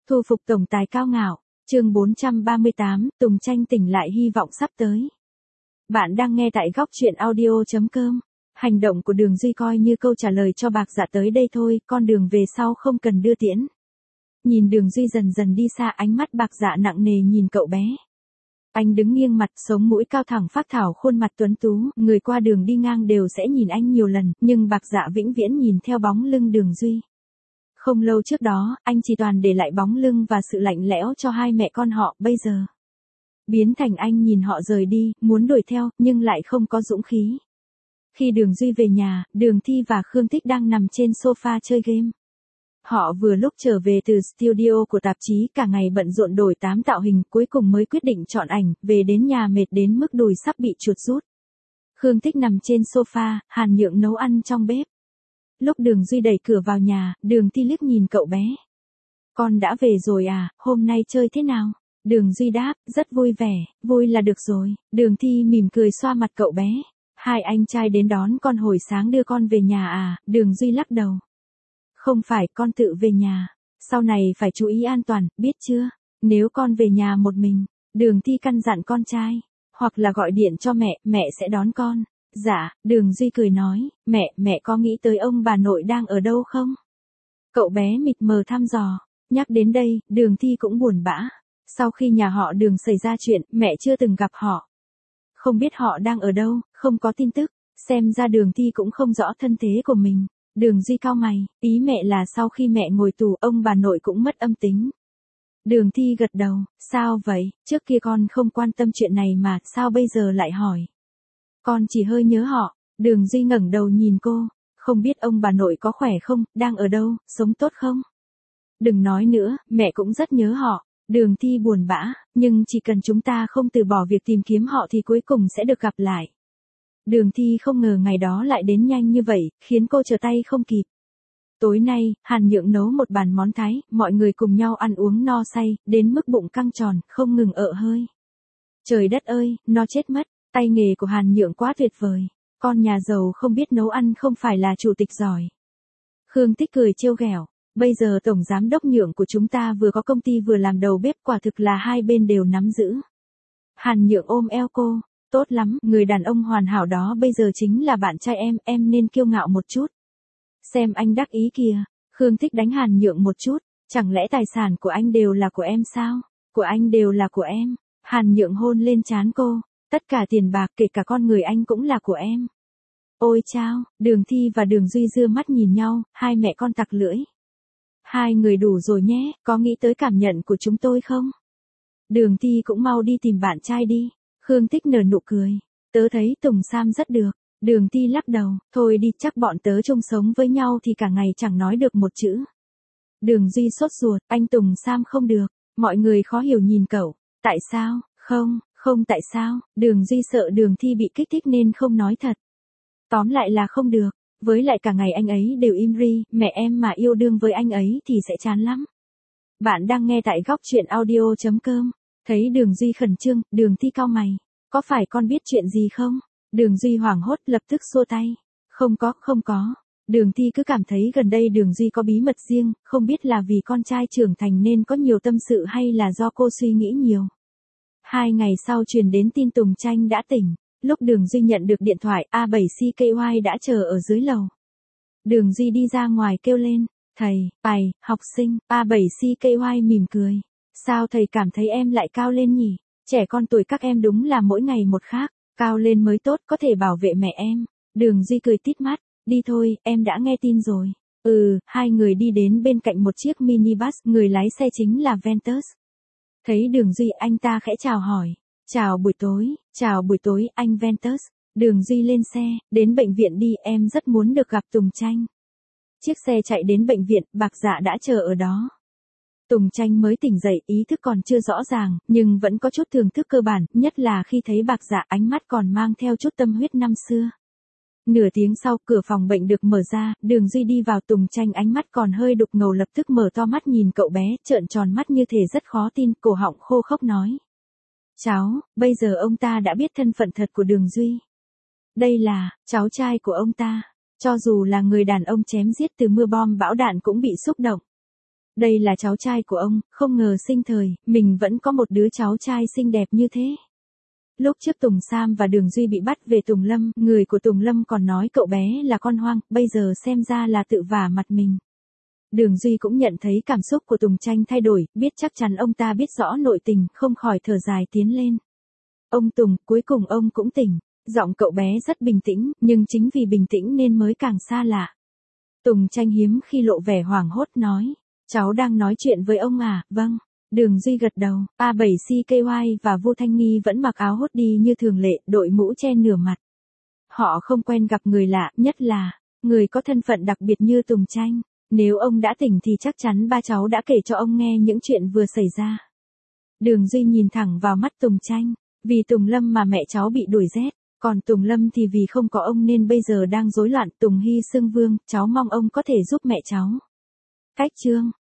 Thu phục tổng tài cao ngạo, chương 438, Tùng Tranh tỉnh lại hy vọng sắp tới. Bạn đang nghe tại góc truyện audio.com. Hành động của Đường Duy coi như câu trả lời cho Bạc Dạ tới đây thôi, con đường về sau không cần đưa tiễn. Nhìn Đường Duy dần dần đi xa, ánh mắt Bạc Dạ nặng nề nhìn cậu bé. Anh đứng nghiêng mặt, sống mũi cao thẳng phác thảo, khuôn mặt tuấn tú, người qua đường đi ngang đều sẽ nhìn anh nhiều lần, nhưng Bạc Dạ vĩnh viễn nhìn theo bóng lưng Đường Duy. Không lâu trước đó, anh chỉ toàn để lại bóng lưng và sự lạnh lẽo cho hai mẹ con họ, bây giờ biến thành anh nhìn họ rời đi, muốn đuổi theo, nhưng lại không có dũng khí. Khi Đường Duy về nhà, Đường Thi và Khương Tích đang nằm trên sofa chơi game. Họ vừa lúc trở về từ studio của tạp chí, cả ngày bận rộn đổi 8 tạo hình, cuối cùng mới quyết định chọn ảnh, về đến nhà mệt đến mức đùi sắp bị chuột rút. Khương Tích nằm trên sofa, Hàn Nhượng nấu ăn trong bếp. Lúc Đường Duy đẩy cửa vào nhà, Đường Thi liếc nhìn cậu bé. Con đã về rồi à, hôm nay chơi thế nào? Đường Duy đáp, rất vui vẻ, vui là được rồi. Đường Thi mỉm cười xoa mặt cậu bé. Hai anh trai đến đón con hồi sáng đưa con về nhà à? Đường Duy lắc đầu. Không phải, con tự về nhà. Sau này phải chú ý an toàn, biết chưa? Nếu con về nhà một mình, Đường Thi căn dặn con trai. Hoặc là gọi điện cho mẹ, mẹ sẽ đón con. Dạ, Đường Duy cười nói, mẹ có nghĩ tới ông bà nội đang ở đâu không? Cậu bé mịt mờ thăm dò. Nhắc đến đây, Đường Thi cũng buồn bã. Sau khi nhà họ Đường xảy ra chuyện, mẹ chưa từng gặp họ. Không biết họ đang ở đâu, không có tin tức. Xem ra Đường Thi cũng không rõ thân thế của mình. Đường Duy cau mày, ý mẹ là sau khi mẹ ngồi tù, ông bà nội cũng mất âm tính. Đường Thi gật đầu, sao vậy, trước kia con không quan tâm chuyện này mà, sao bây giờ lại hỏi? Con chỉ hơi nhớ họ. Đường Duy ngẩng đầu nhìn cô, không biết ông bà nội có khỏe không, đang ở đâu, sống tốt không? Đừng nói nữa, mẹ cũng rất nhớ họ. Đường Thi buồn bã, nhưng chỉ cần chúng ta không từ bỏ việc tìm kiếm họ thì cuối cùng sẽ được gặp lại. Đường Thi không ngờ ngày đó lại đến nhanh như vậy, khiến cô trở tay không kịp. Tối nay, Hàn Nhượng nấu một bàn món Thái, mọi người cùng nhau ăn uống no say, đến mức bụng căng tròn, không ngừng ợ hơi. Trời đất ơi, nó chết mất, tay nghề của Hàn Nhượng quá tuyệt vời. Con nhà giàu không biết nấu ăn không phải là chủ tịch giỏi. Khương Tích cười trêu ghẹo, bây giờ tổng giám đốc Nhượng của chúng ta vừa có công ty vừa làm đầu bếp, quả thực là hai bên đều nắm giữ. Hàn Nhượng ôm eo cô. Tốt lắm, người đàn ông hoàn hảo đó bây giờ chính là bạn trai em nên kiêu ngạo một chút. Xem anh đắc ý kìa. Khương Tích đánh Hàn Nhượng một chút, chẳng lẽ tài sản của anh đều là của em sao? Của anh đều là của em. Hàn Nhượng hôn lên trán cô, tất cả tiền bạc kể cả con người anh cũng là của em. Ôi chao, Đường Thi và Đường Duy đưa mắt nhìn nhau, hai mẹ con tặc lưỡi. Hai người đủ rồi nhé, có nghĩ tới cảm nhận của chúng tôi không? Đường Thi cũng mau đi tìm bạn trai đi. Khương Tích nở nụ cười. Tớ thấy Tùng Sam rất được. Đường Thi lắc đầu, thôi đi, chắc bọn tớ chung sống với nhau thì cả ngày chẳng nói được một chữ. Đường Duy sốt ruột, anh Tùng Sam không được. Mọi người khó hiểu nhìn cậu. Tại sao? Không tại sao? Đường Duy sợ Đường Thi bị kích thích nên không nói thật. Tóm lại là không được. Với lại cả ngày anh ấy đều im ri, mẹ em mà yêu đương với anh ấy thì sẽ chán lắm. Bạn đang nghe tại góc truyện audio.com. Thấy Đường Duy khẩn trương, Đường Thi cau mày. Có phải con biết chuyện gì không? Đường Duy hoảng hốt lập tức xua tay. Không có. Đường Thi cứ cảm thấy gần đây Đường Duy có bí mật riêng, không biết là vì con trai trưởng thành nên có nhiều tâm sự hay là do cô suy nghĩ nhiều. 2 ngày sau truyền đến tin Tùng Tranh đã tỉnh. Lúc Đường Duy nhận được điện thoại, A7CKY đã chờ ở dưới lầu. Đường Duy đi ra ngoài kêu lên, thầy, học sinh, A7CKY mỉm cười. Sao thầy cảm thấy em lại cao lên nhỉ? Trẻ con tuổi các em đúng là mỗi ngày một khác, cao lên mới tốt, có thể bảo vệ mẹ em. Đường Duy cười tít mắt, đi thôi, em đã nghe tin rồi. Hai người đi đến bên cạnh một chiếc minibus, người lái xe chính là Ventus. Thấy Đường Duy, anh ta khẽ chào hỏi. Chào buổi tối, anh Ventus. Đường Duy lên xe, đến bệnh viện đi, em rất muốn được gặp Tùng Tranh. Chiếc xe chạy đến bệnh viện, Bạc Dạ đã chờ ở đó. Tùng Tranh mới tỉnh dậy, ý thức còn chưa rõ ràng, nhưng vẫn có chút thưởng thức cơ bản, nhất là khi thấy Bạc Dạ, ánh mắt còn mang theo chút tâm huyết năm xưa. Nửa tiếng sau, cửa phòng bệnh được mở ra, Đường Duy đi vào. Tùng Tranh ánh mắt còn hơi đục ngầu lập tức mở to mắt nhìn cậu bé, trợn tròn mắt như thể rất khó tin, cổ họng khô khốc nói. Cháu, bây giờ ông ta đã biết thân phận thật của Đường Duy. Đây là cháu trai của ông ta. Cho dù là người đàn ông chém giết từ mưa bom bão đạn cũng bị xúc động. Đây là cháu trai của ông, không ngờ sinh thời, mình vẫn có một đứa cháu trai xinh đẹp như thế. Lúc trước Tùng Sam và Đường Duy bị bắt về Tùng Lâm, người của Tùng Lâm còn nói cậu bé là con hoang, bây giờ xem ra là tự vả mặt mình. Đường Duy cũng nhận thấy cảm xúc của Tùng Tranh thay đổi, biết chắc chắn ông ta biết rõ nội tình, không khỏi thở dài tiến lên. Ông Tùng, cuối cùng ông cũng tỉnh. Giọng cậu bé rất bình tĩnh, nhưng chính vì bình tĩnh nên mới càng xa lạ. Tùng Tranh hiếm khi lộ vẻ hoảng hốt nói. Cháu đang nói chuyện với ông à, vâng. Đường Duy gật đầu, A7CKY và Vu Thanh Nghi vẫn mặc áo hốt đi như thường lệ, đội mũ che nửa mặt. Họ không quen gặp người lạ, nhất là người có thân phận đặc biệt như Tùng Tranh. Nếu ông đã tỉnh thì chắc chắn ba cháu đã kể cho ông nghe những chuyện vừa xảy ra. Đường Duy nhìn thẳng vào mắt Tùng Tranh, vì Tùng Lâm mà mẹ cháu bị đuổi rét, còn Tùng Lâm thì vì không có ông nên bây giờ đang rối loạn. Tùng Hy Xương Vương, cháu mong ông có thể giúp mẹ cháu. Cách chương